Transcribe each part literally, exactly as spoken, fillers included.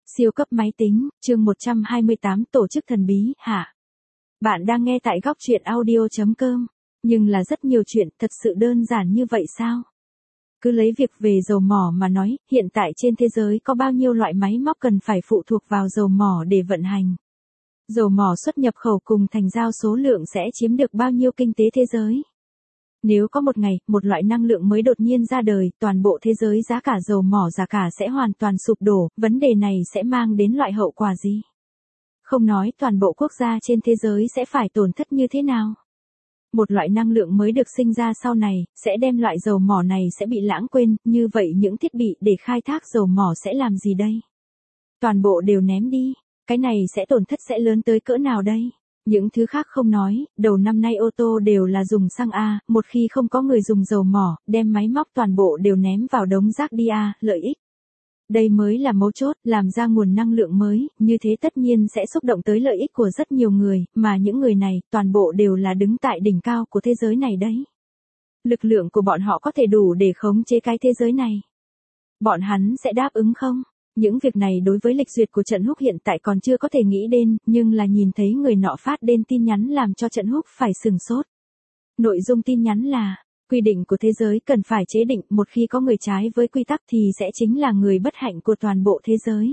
Siêu cấp máy tính, chương một trăm hai mươi tám tổ chức thần bí, hả? Bạn đang nghe tại góc truyện audio chấm com. Nhưng là rất nhiều chuyện, thật sự đơn giản như vậy sao? Cứ lấy việc về dầu mỏ mà nói, hiện tại trên thế giới có bao nhiêu loại máy móc cần phải phụ thuộc vào dầu mỏ để vận hành? Dầu mỏ xuất nhập khẩu cùng thành giao số lượng sẽ chiếm được bao nhiêu kinh tế thế giới? Nếu có một ngày, một loại năng lượng mới đột nhiên ra đời, toàn bộ thế giới giá cả dầu mỏ giá cả sẽ hoàn toàn sụp đổ, vấn đề này sẽ mang đến loại hậu quả gì? Không nói toàn bộ quốc gia trên thế giới sẽ phải tổn thất như thế nào? Một loại năng lượng mới được sinh ra sau này, sẽ đem loại dầu mỏ này sẽ bị lãng quên, như vậy những thiết bị để khai thác dầu mỏ sẽ làm gì đây? Toàn bộ đều ném đi, cái này sẽ tổn thất sẽ lớn tới cỡ nào đây? Những thứ khác không nói, đầu năm nay ô tô đều là dùng xăng A, một khi không có người dùng dầu mỏ, đem máy móc toàn bộ đều ném vào đống rác đi A, lợi ích. Đây mới là mấu chốt, làm ra nguồn năng lượng mới, như thế tất nhiên sẽ xúc động tới lợi ích của rất nhiều người, mà những người này, toàn bộ đều là đứng tại đỉnh cao của thế giới này đấy. Lực lượng của bọn họ có thể đủ để khống chế cái thế giới này. Bọn hắn sẽ đáp ứng không? Những việc này đối với lịch duyệt của Trần Húc hiện tại còn chưa có thể nghĩ đến, nhưng là nhìn thấy người nọ phát đến tin nhắn làm cho Trần Húc phải sừng sốt. Nội dung tin nhắn là, quy định của thế giới cần phải chế định, một khi có người trái với quy tắc thì sẽ chính là người bất hạnh của toàn bộ thế giới.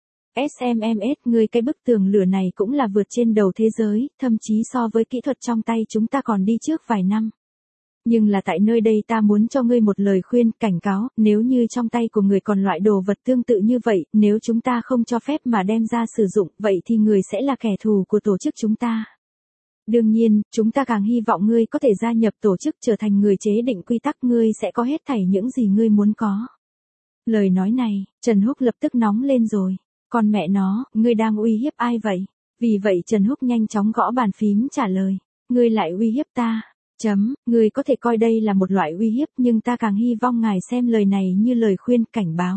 ét em em ét, người cái bức tường lửa này cũng là vượt trên đầu thế giới, thậm chí so với kỹ thuật trong tay chúng ta còn đi trước vài năm. Nhưng là tại nơi đây ta muốn cho ngươi một lời khuyên, cảnh cáo, nếu như trong tay của người còn loại đồ vật tương tự như vậy, nếu chúng ta không cho phép mà đem ra sử dụng, vậy thì người sẽ là kẻ thù của tổ chức chúng ta. Đương nhiên, chúng ta càng hy vọng ngươi có thể gia nhập tổ chức trở thành người chế định quy tắc, ngươi sẽ có hết thảy những gì ngươi muốn có. Lời nói này, Trần Húc lập tức nóng lên rồi. Con mẹ nó, ngươi đang uy hiếp ai vậy? Vì vậy Trần Húc nhanh chóng gõ bàn phím trả lời. Ngươi lại uy hiếp ta. Chấm, người có thể coi đây là một loại uy hiếp nhưng ta càng hy vọng ngài xem lời này như lời khuyên, cảnh báo.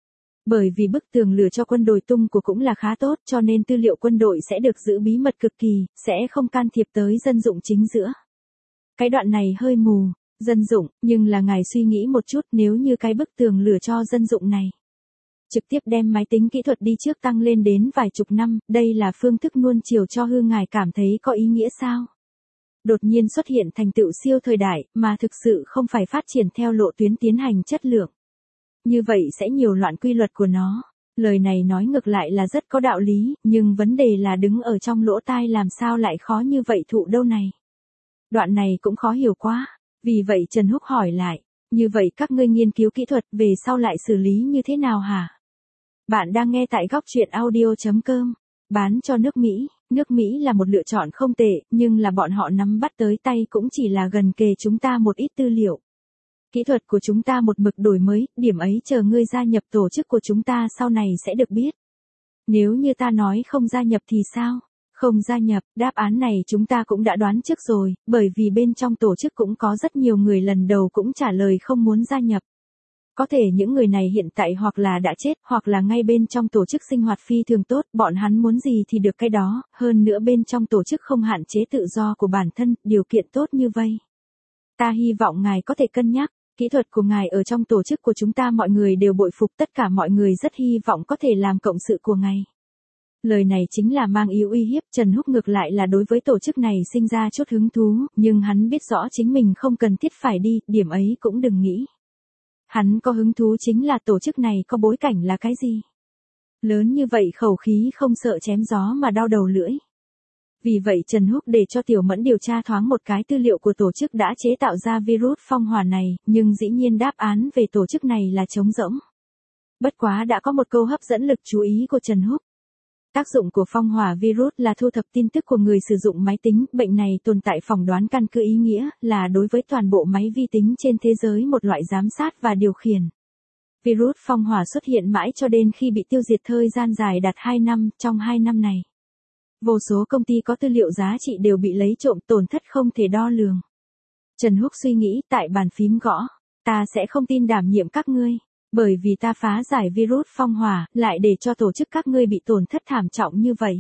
Bởi vì bức tường lửa cho quân đội tung của cũng là khá tốt cho nên tư liệu quân đội sẽ được giữ bí mật cực kỳ, sẽ không can thiệp tới dân dụng chính giữa. Cái đoạn này hơi mù, dân dụng, nhưng là ngài suy nghĩ một chút nếu như cái bức tường lửa cho dân dụng này trực tiếp đem máy tính kỹ thuật đi trước tăng lên đến vài chục năm, đây là phương thức nuông chiều cho hư, ngài cảm thấy có ý nghĩa sao? Đột nhiên xuất hiện thành tựu siêu thời đại, mà thực sự không phải phát triển theo lộ tuyến tiến hành chất lượng. Như vậy sẽ nhiều loạn quy luật của nó. Lời này nói ngược lại là rất có đạo lý, nhưng vấn đề là đứng ở trong lỗ tai làm sao lại khó như vậy thụ đâu này. Đoạn này cũng khó hiểu quá. Vì vậy Trần Húc hỏi lại, như vậy các ngươi nghiên cứu kỹ thuật về sau lại xử lý như thế nào hả? Bạn đang nghe tại góc truyện audio chấm com. Bán cho nước Mỹ. Nước Mỹ là một lựa chọn không tệ, nhưng là bọn họ nắm bắt tới tay cũng chỉ là gần kề chúng ta một ít tư liệu. Kỹ thuật của chúng ta một mực đổi mới, điểm ấy chờ ngươi gia nhập tổ chức của chúng ta sau này sẽ được biết. Nếu như ta nói không gia nhập thì sao? Không gia nhập, đáp án này chúng ta cũng đã đoán trước rồi, bởi vì bên trong tổ chức cũng có rất nhiều người lần đầu cũng trả lời không muốn gia nhập. Có thể những người này hiện tại hoặc là đã chết, hoặc là ngay bên trong tổ chức sinh hoạt phi thường tốt, bọn hắn muốn gì thì được cái đó, hơn nữa bên trong tổ chức không hạn chế tự do của bản thân, điều kiện tốt như vậy. Ta hy vọng ngài có thể cân nhắc, kỹ thuật của ngài ở trong tổ chức của chúng ta mọi người đều bội phục, tất cả mọi người rất hy vọng có thể làm cộng sự của ngài. Lời này chính là mang ý uy hiếp, Trần Húc ngược lại là đối với tổ chức này sinh ra chút hứng thú, nhưng hắn biết rõ chính mình không cần thiết phải đi, điểm ấy cũng đừng nghĩ. Hắn có hứng thú chính là tổ chức này có bối cảnh là cái gì? Lớn như vậy khẩu khí không sợ chém gió mà đau đầu lưỡi. Vì vậy Trần Húc để cho Tiểu Mẫn điều tra thoáng một cái tư liệu của tổ chức đã chế tạo ra virus phong hỏa này, nhưng dĩ nhiên đáp án về tổ chức này là trống rỗng. Bất quá đã có một câu hấp dẫn lực chú ý của Trần Húc. Tác dụng của phong hỏa virus là thu thập tin tức của người sử dụng máy tính, bệnh này tồn tại phỏng đoán căn cứ ý nghĩa là đối với toàn bộ máy vi tính trên thế giới một loại giám sát và điều khiển. Virus phong hỏa xuất hiện mãi cho đến khi bị tiêu diệt thời gian dài đạt hai năm, trong hai năm này. Vô số công ty có tư liệu giá trị đều bị lấy trộm, tổn thất không thể đo lường. Trần Húc suy nghĩ tại bàn phím gõ, ta sẽ không tin đảm nhiệm các ngươi. Bởi vì ta phá giải virus phong hỏa, lại để cho tổ chức các ngươi bị tổn thất thảm trọng như vậy.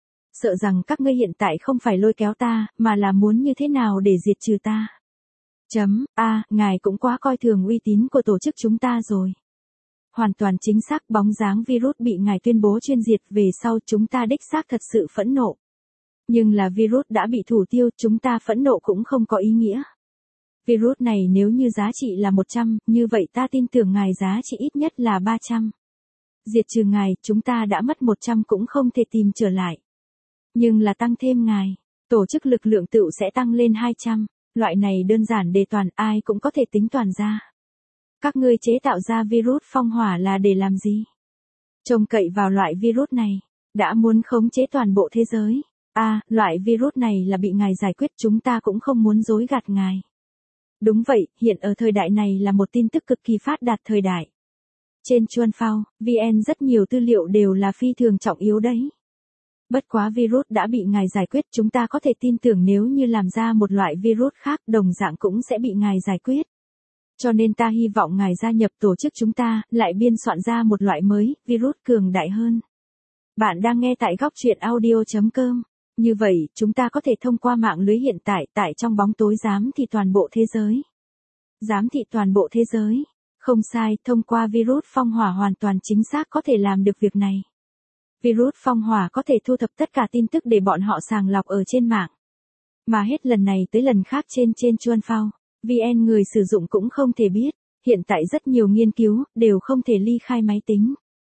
Sợ rằng các ngươi hiện tại không phải lôi kéo ta, mà là muốn như thế nào để diệt trừ ta. Chấm, a, ngài cũng quá coi thường uy tín của tổ chức chúng ta rồi. hoàn toàn chính xác, bóng dáng virus bị ngài tuyên bố chuyên diệt về sau chúng ta đích xác thật sự phẫn nộ. Nhưng là virus đã bị thủ tiêu, chúng ta phẫn nộ cũng không có ý nghĩa. Virus này nếu như giá trị là một trăm, như vậy ta tin tưởng ngài giá trị ít nhất là ba trăm. Diệt trừ ngài, chúng ta đã mất một trăm cũng không thể tìm trở lại. Nhưng là tăng thêm ngài, tổ chức lực lượng tựu sẽ tăng lên hai trăm. Loại này đơn giản đề toàn, ai cũng có thể tính toàn ra. Các ngươi chế tạo ra virus phong hỏa là để làm gì? Trông cậy vào loại virus này, đã muốn khống chế toàn bộ thế giới. À, loại virus này là bị ngài giải quyết, chúng ta cũng không muốn dối gạt ngài. Đúng vậy, hiện ở thời đại này là một tin tức cực kỳ phát đạt thời đại. Trên Chuan Phao, vê en rất nhiều tư liệu đều là phi thường trọng yếu đấy. Bất quá virus đã bị ngài giải quyết, chúng ta có thể tin tưởng nếu như làm ra một loại virus khác đồng dạng cũng sẽ bị ngài giải quyết. Cho nên ta hy vọng ngài gia nhập tổ chức chúng ta, lại biên soạn ra một loại mới, virus cường đại hơn. Bạn đang nghe tại góc truyện audio chấm com. Như vậy, chúng ta có thể thông qua mạng lưới hiện tại, tại trong bóng tối giám thị toàn bộ thế giới. Giám thị toàn bộ thế giới. Không sai, thông qua virus phong hỏa hoàn toàn chính xác có thể làm được việc này. Virus phong hỏa có thể thu thập tất cả tin tức để bọn họ sàng lọc ở trên mạng. Mà hết lần này tới lần khác trên trên Chuan Phao, vê en người sử dụng cũng không thể biết. Hiện tại rất nhiều nghiên cứu, đều không thể ly khai máy tính.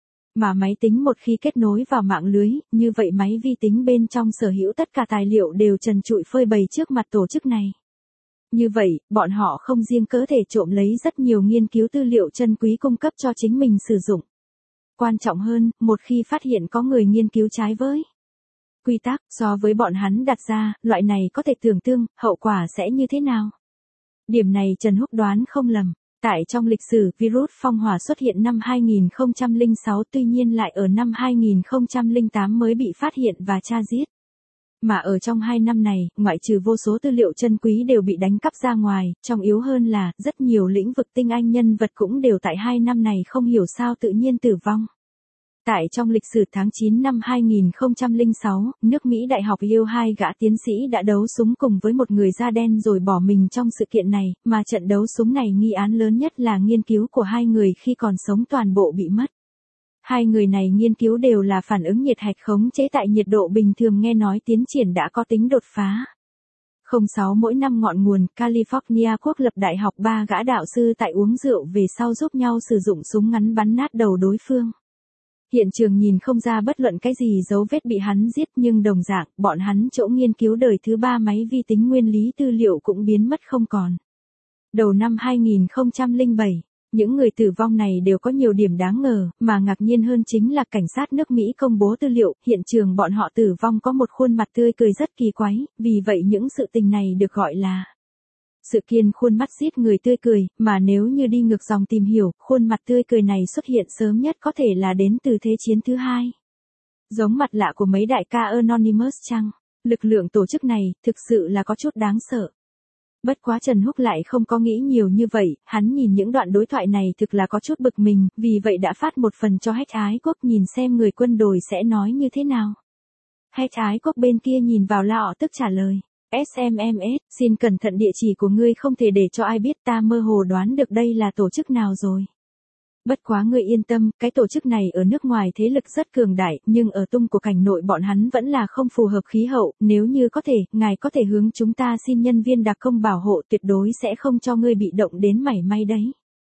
Mà máy tính một khi kết nối vào mạng lưới, như vậy máy vi tính bên trong sở hữu tất cả tài liệu đều trần trụi phơi bày trước mặt tổ chức này. Như vậy, bọn họ không riêng có thể trộm lấy rất nhiều nghiên cứu tư liệu chân quý cung cấp cho chính mình sử dụng. Quan trọng hơn, một khi phát hiện có người nghiên cứu trái với quy tắc so với bọn hắn đặt ra, loại này có thể tưởng tượng, hậu quả sẽ như thế nào? Điểm này Trần Húc đoán không lầm. Tại trong lịch sử, virus phong hỏa xuất hiện năm hai nghìn không trăm lẻ sáu, tuy nhiên lại ở năm hai nghìn không trăm lẻ tám mới bị phát hiện và tra giết. Mà ở trong hai năm này, ngoại trừ vô số tư liệu chân quý đều bị đánh cắp ra ngoài, trong yếu hơn là, rất nhiều lĩnh vực tinh anh nhân vật cũng đều tại hai năm này không hiểu sao tự nhiên tử vong. Tại trong lịch sử tháng chín năm hai nghìn không trăm lẻ sáu, nước Mỹ Đại học Yale hai gã tiến sĩ đã đấu súng cùng với một người da đen rồi bỏ mình trong sự kiện này, mà trận đấu súng này nghi án lớn nhất là nghiên cứu của hai người khi còn sống toàn bộ bị mất. Hai người này nghiên cứu đều là phản ứng nhiệt hạch khống chế tại nhiệt độ bình thường, nghe nói tiến triển đã có tính đột phá. không sáu mỗi năm ngọn nguồn, California quốc lập đại học ba gã đạo sư tại uống rượu về sau giúp nhau sử dụng súng ngắn bắn nát đầu đối phương. Hiện trường nhìn không ra bất luận cái gì dấu vết bị hắn giết, nhưng đồng dạng, bọn hắn chỗ nghiên cứu đời thứ ba máy vi tính nguyên lý tư liệu cũng biến mất không còn. Đầu năm hai nghìn không trăm lẻ bảy, những người tử vong này đều có nhiều điểm đáng ngờ, mà ngạc nhiên hơn chính là cảnh sát nước Mỹ công bố tư liệu, hiện trường bọn họ tử vong có một khuôn mặt tươi cười rất kỳ quái, vì vậy những sự tình này được gọi là sự kiện khuôn mắt giết người tươi cười, mà nếu như đi ngược dòng tìm hiểu, khuôn mặt tươi cười này xuất hiện sớm nhất có thể là đến từ Thế chiến thứ hai. Giống mặt lạ của mấy đại ca Anonymous chăng? Lực lượng tổ chức này, thực sự là có chút đáng sợ. Bất quá Trần Húc lại không có nghĩ nhiều như vậy, hắn nhìn những đoạn đối thoại này thực là có chút bực mình, vì vậy đã phát một phần cho Hách Ái Quốc nhìn xem người quân đội sẽ nói như thế nào. Hách Ái Quốc bên kia nhìn vào lọ tức trả lời. ét em em ét, xin cẩn thận, địa chỉ của ngươi không thể để cho ai biết, ta mơ hồ đoán được đây là tổ chức nào rồi. Bất quá ngươi yên tâm, cái tổ chức này ở nước ngoài thế lực rất cường đại, nhưng ở tung của cảnh nội bọn hắn vẫn là không phù hợp khí hậu, nếu như có thể, ngài có thể hướng chúng ta xin nhân viên đặc công bảo hộ, tuyệt đối sẽ không cho ngươi bị động đến mảy may đấy.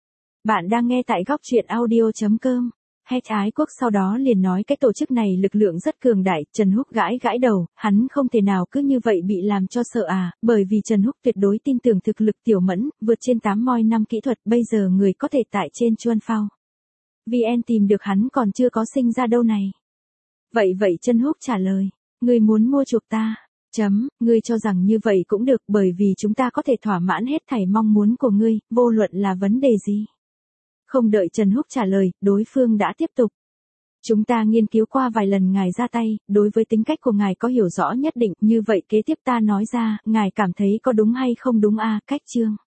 Bạn đang nghe tại góc truyện audio chấm com. Hách Ái Quốc sau đó liền nói cái tổ chức này lực lượng rất cường đại, Trần Húc gãi gãi đầu, hắn không thể nào cứ như vậy bị làm cho sợ à, bởi vì Trần Húc tuyệt đối tin tưởng thực lực Tiểu Mẫn, vượt trên tám moi năm kỹ thuật, bây giờ người có thể tại trên Chuan Phao. vê en tìm được hắn còn chưa có sinh ra đâu này. Vậy vậy Trần Húc trả lời, ngươi muốn mua chuộc ta, chấm, ngươi cho rằng như vậy cũng được, bởi vì chúng ta có thể thỏa mãn hết thảy mong muốn của ngươi, vô luận là vấn đề gì. Không đợi Trần Húc trả lời, đối phương đã tiếp tục. Chúng ta nghiên cứu qua vài lần ngài ra tay, đối với tính cách của ngài có hiểu rõ nhất định, như vậy kế tiếp ta nói ra, ngài cảm thấy có đúng hay không đúng a, cách chương.